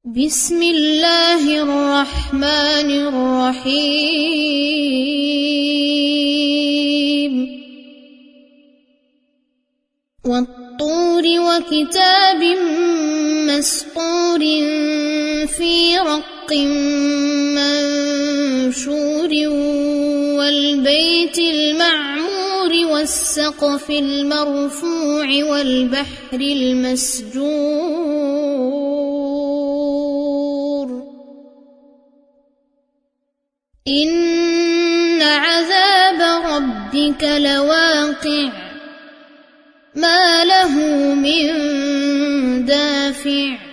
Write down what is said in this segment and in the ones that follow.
بسم الله الرحمن الرحيم والطور وكتاب مسطور في رق منشور والبيت المعمور والسقف المرفوع والبحر المسجور إن عذاب ربك لواقع ما له من دافع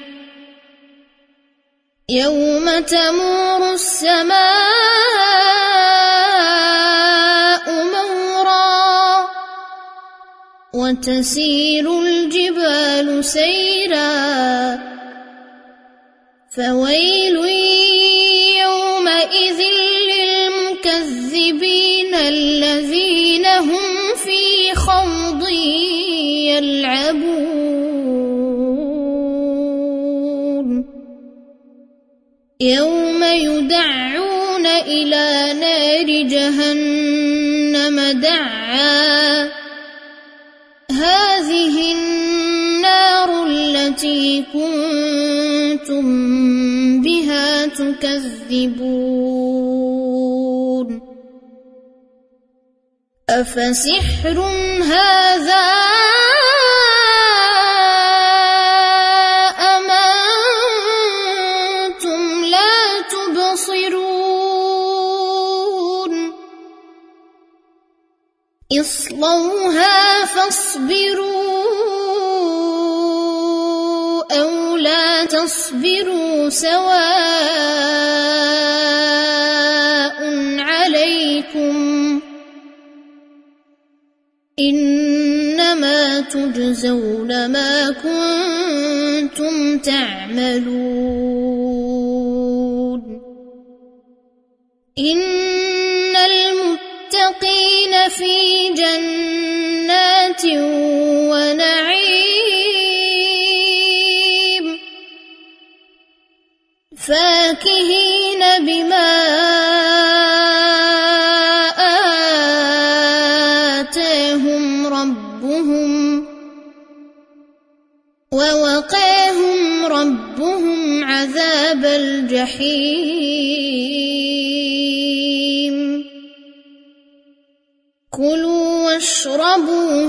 يوم تمور السماء مورا وتسير الجبال سيرا فويل يومئذ للمكذبين الذين هم في خوض يلعبون يوم يدعون إلى نار جهنم دعا هذه النار التي كنتم بها تكذبون أفسحر هذا أم أنتم لا تبصرون اصلوها فاصبروا أو لا تصبروا سواء عليكم إنما تجزون ما كنتم تعملون إن المتقين في جنات ونعيم فاكهين بما آتاهم ربهم ووقاهم ربهم عذاب الجحيم كلوا واشربوا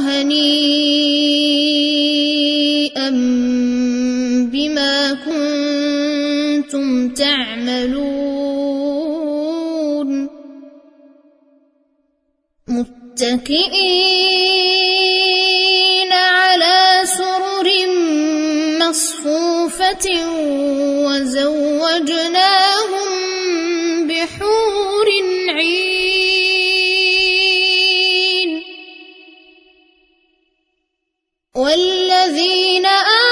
هنيئا بما كنتم تعملون متكئين على سرر مصفوفة وزوجناهم بحور عين والذين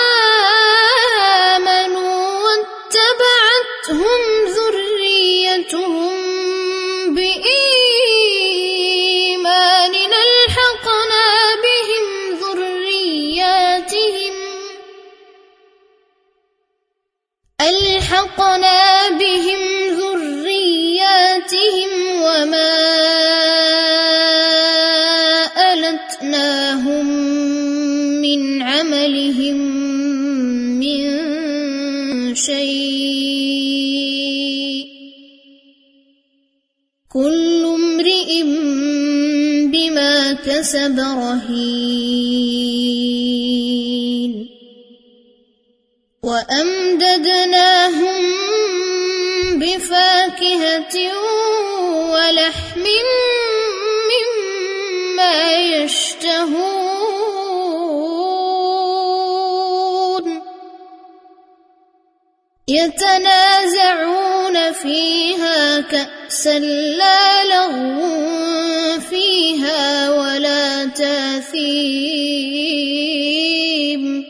آمنوا واتبعتهم ذريتهم بإيمان ألحقنا بهم ذرياتهم وما ألتناهم من عملهم من شيء كل امرئ بما كسب رهين وأمددناهم بفاكهة ولحم مما يشتهون يتنازعون فيها كأسا لا لغو فيها ولا تاثيم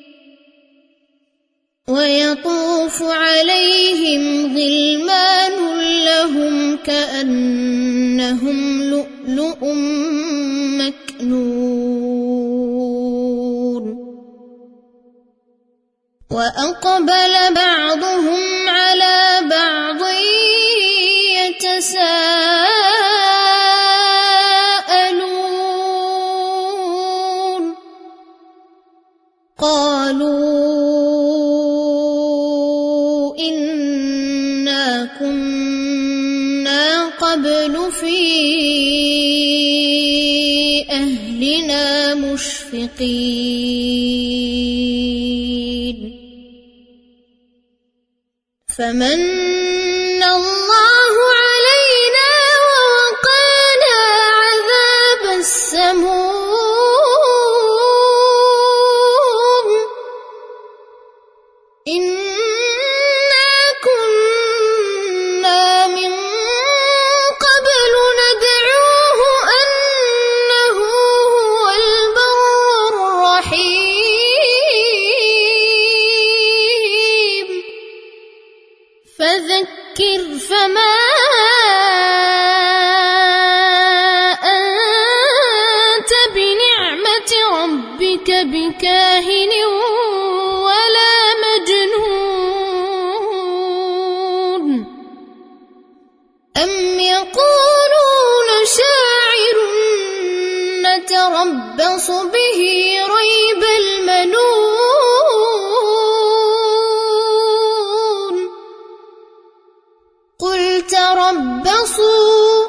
ويطوف عليهم غلمان لهم كأنهم لؤلؤ مكنون وأقبل بعضهم على بعض يتساءلون قالوا إنا كنا قبل في أهلنا مشفقين فمن الله علينا ووقانا عذاب السموم إنا كنا من قبل ندعوه أنه هو البر الرحيم فذكر فما أنت بنعمة ربك بكاهن ولا مجنون أم يقولون شاعر نتربص به ريب المنون قل تربصوا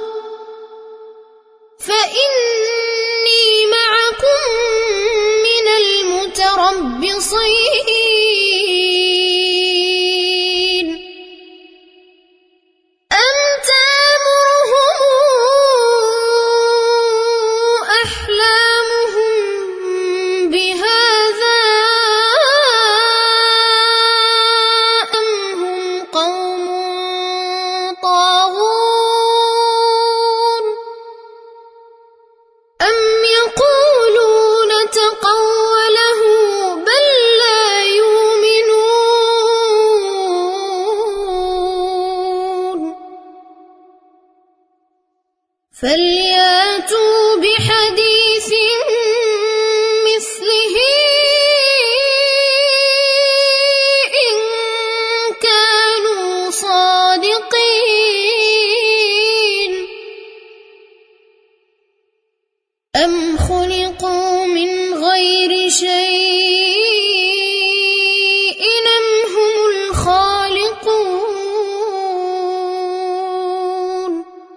فإني معكم من المتربصين أم تأمرهم أحلامهم بهذا أم هم قوم طاغون أم يقولون تقوله بل لا يؤمنون فلياتوا بحديث مثله إن كانوا صادقين أم خلقوا من غير شيء أم هم الخالقون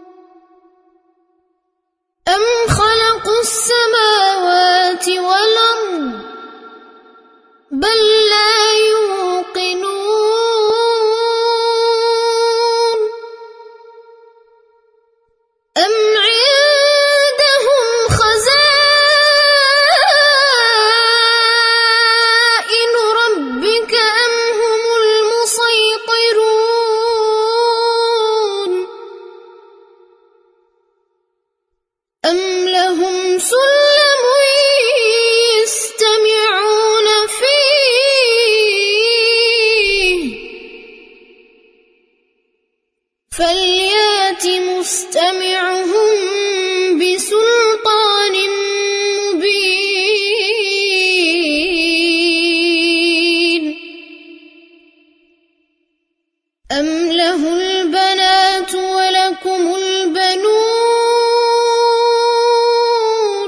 أم خلقوا السماوات والأرض بل لا يوقنون أم عندهم خزائن ربك أم هم المسيطرون أم لهم سلم يستمعون فيه فليات مستمعهم بسلطان مبين أم له البنات ولكم البنون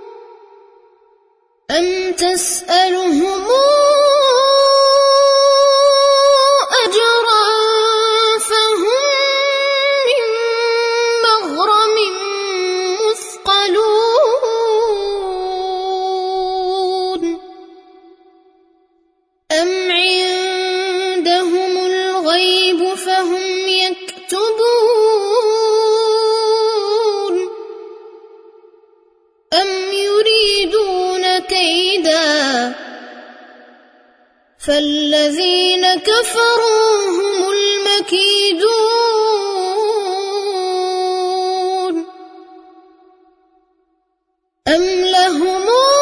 أم تسألهم أجرا فهم من مغرم مثقلون أم عندهم الغيب فهم يكتبون أم يريدون كيدا فالذين كفروا هم المكيدون أم لهم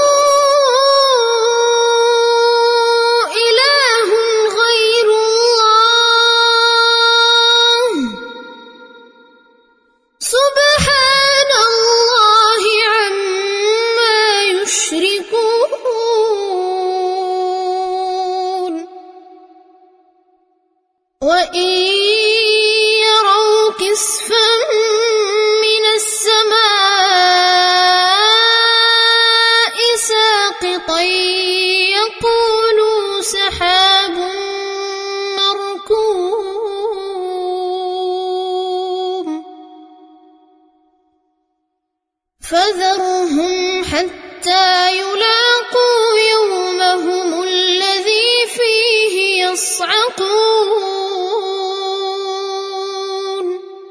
إله غير الله سبحان الله عما يشركون وإن يروا كسفا من السماء ساقطا يقولوا سحاب مركوم فذرهم حتى يلاقوا يومهم الذي فيه يصعقون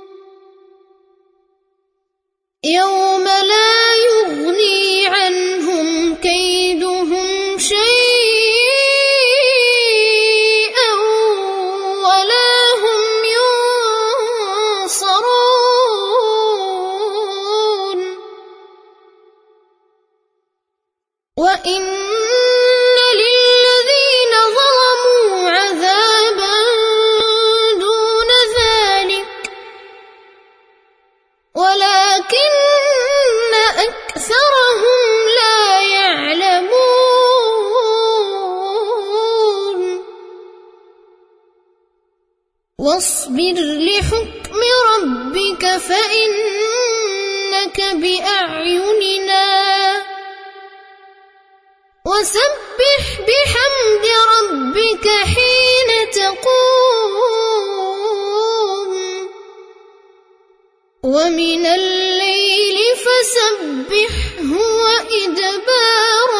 يوم لا يغني عنهم كيدهم شيئا ولا هم ينصرون وإن للذين ظلموا عذابا دون ذلك ولكن أكثرهم لا يعلمون واصبر لحكم ربك فإنك بأعيننا وسبح بحمد ربك حين تقوم ومن الليل فسبحه وإدبار